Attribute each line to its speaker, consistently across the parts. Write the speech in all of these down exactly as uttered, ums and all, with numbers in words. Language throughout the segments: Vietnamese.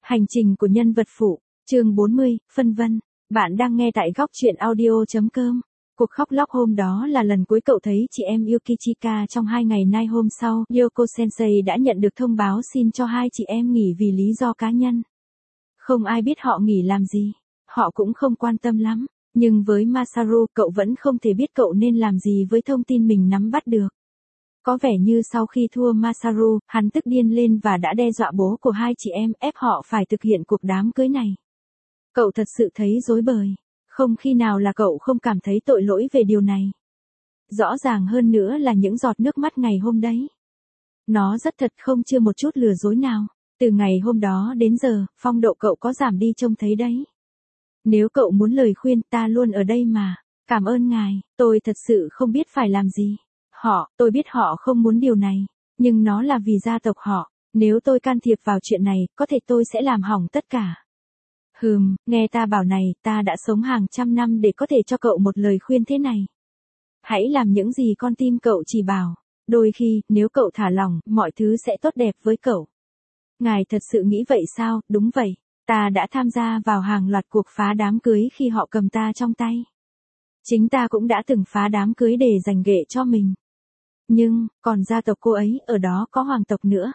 Speaker 1: Hành trình của nhân vật phụ, chương bốn mươi, phân vân. Bạn đang nghe tại góc truyện audio.com. Cuộc khóc lóc hôm đó là lần cuối cậu thấy chị em Yukichika trong hai ngày nay. Hôm sau, Yoko Sensei đã nhận được thông báo xin cho hai chị em nghỉ vì lý do cá nhân. Không ai biết họ nghỉ làm gì, họ cũng không quan tâm lắm. Nhưng với Masaru, cậu vẫn không thể biết cậu nên làm gì với thông tin mình nắm bắt được. Có vẻ như sau khi thua Masaru, hắn tức điên lên và đã đe dọa bố của hai chị em ép họ phải thực hiện cuộc đám cưới này. Cậu thật sự thấy rối bời. Không khi nào là cậu không cảm thấy tội lỗi về điều này. Rõ ràng hơn nữa là những giọt nước mắt ngày hôm đấy. Nó rất thật không chưa một chút lừa dối nào. Từ ngày hôm đó đến giờ, phong độ cậu có giảm đi trông thấy đấy. Nếu cậu muốn lời khuyên, ta luôn ở đây mà. Cảm ơn ngài, tôi thật sự không biết phải làm gì. Họ, tôi biết họ không muốn điều này, nhưng nó là vì gia tộc họ. Nếu tôi can thiệp vào chuyện này, có thể tôi sẽ làm hỏng tất cả. Hừm, nghe ta bảo này, ta đã sống hàng trăm năm để có thể cho cậu một lời khuyên thế này. Hãy làm những gì con tim cậu chỉ bảo. Đôi khi, nếu cậu thả lỏng, mọi thứ sẽ tốt đẹp với cậu. Ngài thật sự nghĩ vậy sao? Đúng vậy. Ta đã tham gia vào hàng loạt cuộc phá đám cưới khi họ cầm ta trong tay. Chính ta cũng đã từng phá đám cưới để dành ghệ cho mình. Nhưng, còn gia tộc cô ấy, ở đó có hoàng tộc nữa.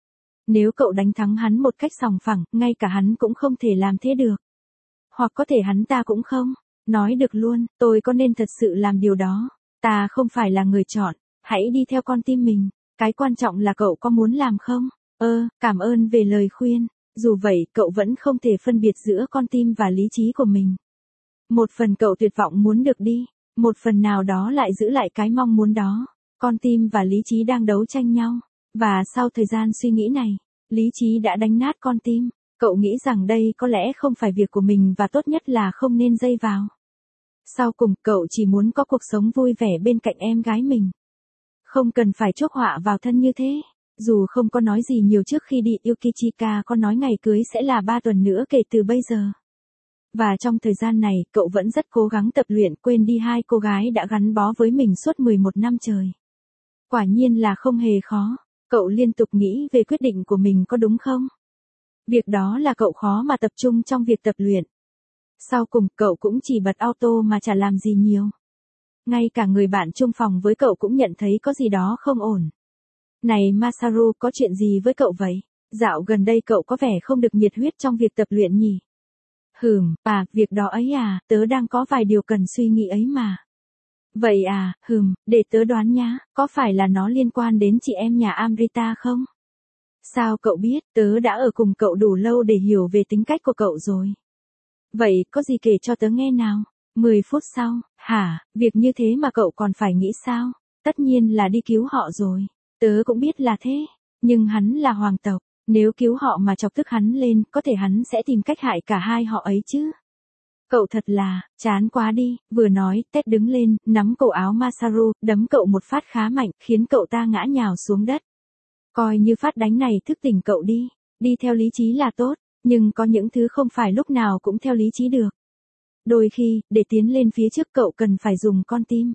Speaker 1: Nếu cậu đánh thắng hắn một cách sòng phẳng, ngay cả hắn cũng không thể làm thế được. Hoặc có thể hắn ta cũng không. Nói được luôn, tôi có nên thật sự làm điều đó. Ta không phải là người chọn, hãy đi theo con tim mình. Cái quan trọng là cậu có muốn làm không? Ơ, cảm ơn về lời khuyên. Dù vậy, cậu vẫn không thể phân biệt giữa con tim và lý trí của mình. Một phần cậu tuyệt vọng muốn được đi, một phần nào đó lại giữ lại cái mong muốn đó. Con tim và lý trí đang đấu tranh nhau. Và sau thời gian suy nghĩ này, lý trí đã đánh nát con tim. Cậu nghĩ rằng đây có lẽ không phải việc của mình và tốt nhất là không nên dây vào. Sau cùng, cậu chỉ muốn có cuộc sống vui vẻ bên cạnh em gái mình. Không cần phải chuốc họa vào thân như thế. Dù không có nói gì nhiều trước khi đi, Yukichika có nói ngày cưới sẽ là ba tuần nữa kể từ bây giờ. Và trong thời gian này, cậu vẫn rất cố gắng tập luyện, quên đi hai cô gái đã gắn bó với mình suốt mười một năm trời. Quả nhiên là không hề khó. Cậu liên tục nghĩ về quyết định của mình có đúng không? Việc đó là cậu khó mà tập trung trong việc tập luyện. Sau cùng, cậu cũng chỉ bật auto mà chả làm gì nhiều. Ngay cả người bạn chung phòng với cậu cũng nhận thấy có gì đó không ổn. Này Masaru, có chuyện gì với cậu vậy? Dạo gần đây cậu có vẻ không được nhiệt huyết trong việc tập luyện nhỉ? Hừm, à, việc đó ấy à, tớ đang có vài điều cần suy nghĩ ấy mà. Vậy à, hừm, để tớ đoán nhá, có phải là nó liên quan đến chị em nhà Amrita không? Sao cậu biết, tớ đã ở cùng cậu đủ lâu để hiểu về tính cách của cậu rồi. Vậy, có gì kể cho tớ nghe nào? mười phút sau, hả, việc như thế mà cậu còn phải nghĩ sao? Tất nhiên là đi cứu họ rồi. Tớ cũng biết là thế, nhưng hắn là hoàng tộc. Nếu cứu họ mà chọc tức hắn lên, có thể hắn sẽ tìm cách hại cả hai họ ấy chứ. Cậu thật là, chán quá đi, vừa nói, Ted đứng lên, nắm cổ áo Masaru, đấm cậu một phát khá mạnh, khiến cậu ta ngã nhào xuống đất. Coi như phát đánh này thức tỉnh cậu đi, đi theo lý trí là tốt, nhưng có những thứ không phải lúc nào cũng theo lý trí được. Đôi khi, để tiến lên phía trước cậu cần phải dùng con tim.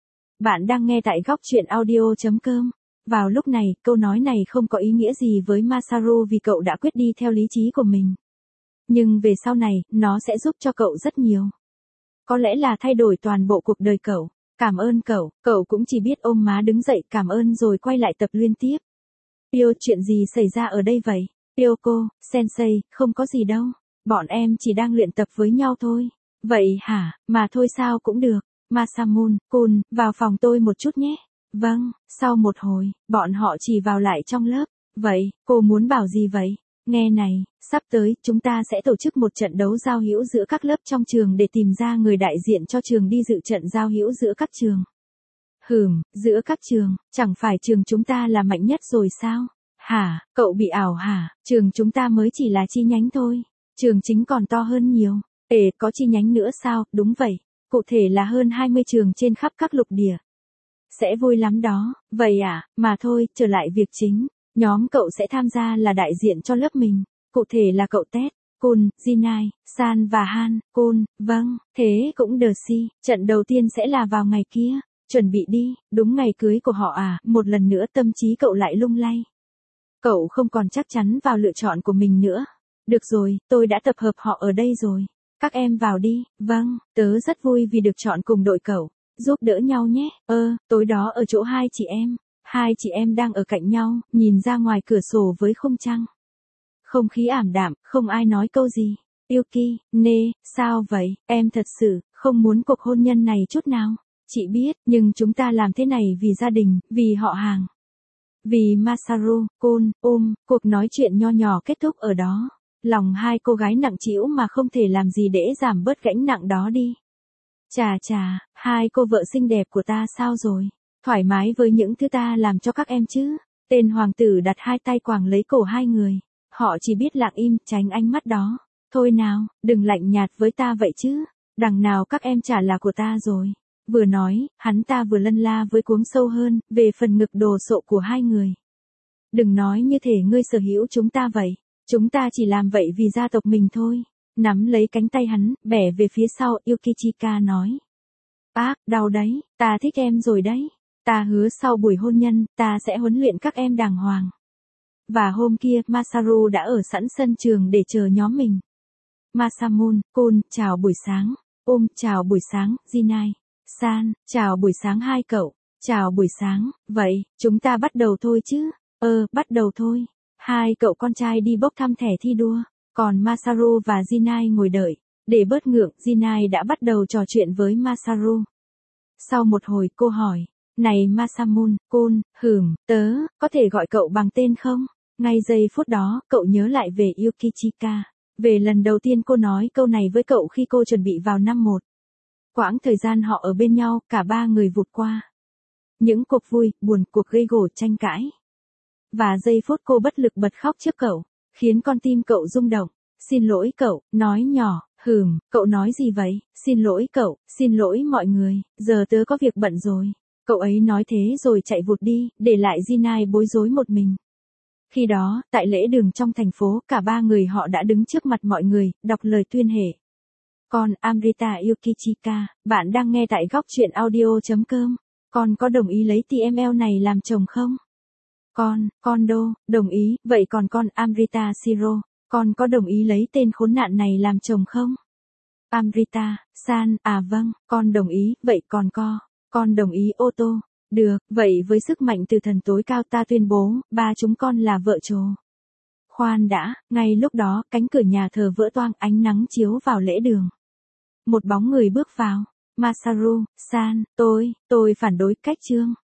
Speaker 1: Bạn đang nghe tại góc truyện audio.com. Vào lúc này, câu nói này không có ý nghĩa gì với Masaru vì cậu đã quyết đi theo lý trí của mình. Nhưng về sau này, nó sẽ giúp cho cậu rất nhiều. Có lẽ là thay đổi toàn bộ cuộc đời cậu. Cảm ơn cậu, cậu cũng chỉ biết ôm má đứng dậy cảm ơn rồi quay lại tập liên tiếp. Pio, chuyện gì xảy ra ở đây vậy? Yoko, Sensei, không có gì đâu. Bọn em chỉ đang luyện tập với nhau thôi. Vậy hả, mà thôi sao cũng được. Masamune, Kun, vào phòng tôi một chút nhé. Vâng, sau một hồi, bọn họ chỉ vào lại trong lớp. Vậy, cô muốn bảo gì vậy? Nghe này, sắp tới, chúng ta sẽ tổ chức một trận đấu giao hữu giữa các lớp trong trường để tìm ra người đại diện cho trường đi dự trận giao hữu giữa các trường. Hừm, giữa các trường, chẳng phải trường chúng ta là mạnh nhất rồi sao? Hả, cậu bị ảo hả? Trường chúng ta mới chỉ là chi nhánh thôi. Trường chính còn to hơn nhiều. Ê, có chi nhánh nữa sao? Đúng vậy. Cụ thể là hơn hai mươi trường trên khắp các lục địa. Sẽ vui lắm đó. Vậy à, mà thôi, trở lại việc chính. Nhóm cậu sẽ tham gia là đại diện cho lớp mình. Cụ thể là cậu Ted, Kun, Jinai, San và Han. Kun, vâng, thế cũng được si. Trận đầu tiên sẽ là vào ngày kia. Chuẩn bị đi, đúng ngày cưới của họ à. Một lần nữa tâm trí cậu lại lung lay. Cậu không còn chắc chắn vào lựa chọn của mình nữa. Được rồi, tôi đã tập hợp họ ở đây rồi. Các em vào đi, vâng, tớ rất vui vì được chọn cùng đội cậu. Giúp đỡ nhau nhé, ơ, tối đó ở chỗ hai chị em. Hai chị em đang ở cạnh nhau, nhìn ra ngoài cửa sổ với khung trăng. Không khí ảm đạm, không ai nói câu gì. Yuki, nê, sao vậy, em thật sự, không muốn cuộc hôn nhân này chút nào. Chị biết, nhưng chúng ta làm thế này vì gia đình, vì họ hàng. Vì Masaru, Kun, ôm, cuộc nói chuyện nho nhỏ kết thúc ở đó. Lòng hai cô gái nặng trĩu mà không thể làm gì để giảm bớt gánh nặng đó đi. Chà chà, hai cô vợ xinh đẹp của ta sao rồi? Thoải mái với những thứ ta làm cho các em chứ? Tên hoàng tử đặt hai tay quàng lấy cổ hai người. Họ chỉ biết lặng im, tránh ánh mắt đó. Thôi nào, đừng lạnh nhạt với ta vậy chứ. Đằng nào các em chả là của ta rồi. Vừa nói, hắn ta vừa lân la với cuống sâu hơn, về phần ngực đồ sộ của hai người. Đừng nói như thể ngươi sở hữu chúng ta vậy. Chúng ta chỉ làm vậy vì gia tộc mình thôi. Nắm lấy cánh tay hắn, bẻ về phía sau, Yukichika nói. Bác, đau đấy, ta thích em rồi đấy. Ta hứa sau buổi hôn nhân, ta sẽ huấn luyện các em đàng hoàng. Và hôm kia, Masaru đã ở sẵn sân trường để chờ nhóm mình. Masamune, Kun, chào buổi sáng. Ôm, chào buổi sáng, Jinai. San, chào buổi sáng hai cậu. Chào buổi sáng, vậy, chúng ta bắt đầu thôi chứ. Ờ, bắt đầu thôi. Hai cậu con trai đi bốc thăm thẻ thi đua. Còn Masaru và Jinai ngồi đợi. Để bớt ngượng, Jinai đã bắt đầu trò chuyện với Masaru. Sau một hồi cô hỏi. Này Masamune, Kun, hửm, tớ, có thể gọi cậu bằng tên không? Ngay giây phút đó, cậu nhớ lại về Yukichika. Về lần đầu tiên cô nói câu này với cậu khi cô chuẩn bị vào năm một. Quãng thời gian họ ở bên nhau, cả ba người vụt qua. Những cuộc vui, buồn, cuộc gây gổ, tranh cãi. Và giây phút cô bất lực bật khóc trước cậu, khiến con tim cậu rung động. Xin lỗi cậu, nói nhỏ, hừm, cậu nói gì vậy? Xin lỗi cậu, xin lỗi mọi người, giờ tớ có việc bận rồi. Cậu ấy nói thế rồi chạy vụt đi, để lại Jinai bối rối một mình. Khi đó, tại lễ đường trong thành phố, cả ba người họ đã đứng trước mặt mọi người, đọc lời tuyên hệ. Con, Amrita Yukichika, bạn đang nghe tại góc truyện audio.com. Con có đồng ý lấy tê em lờ này làm chồng không? Con, con đô, đồng ý, vậy còn con Amrita Shiro, con có đồng ý lấy tên khốn nạn này làm chồng không? Amrita, San, à vâng, con đồng ý, vậy còn co, con đồng ý Otto. Được, vậy với sức mạnh từ thần tối cao ta tuyên bố, ba chúng con là vợ chồ. Khoan đã, ngay lúc đó, cánh cửa nhà thờ vỡ toang, ánh nắng chiếu vào lễ đường. Một bóng người bước vào. Masaru, San, tôi, tôi phản đối cách chương.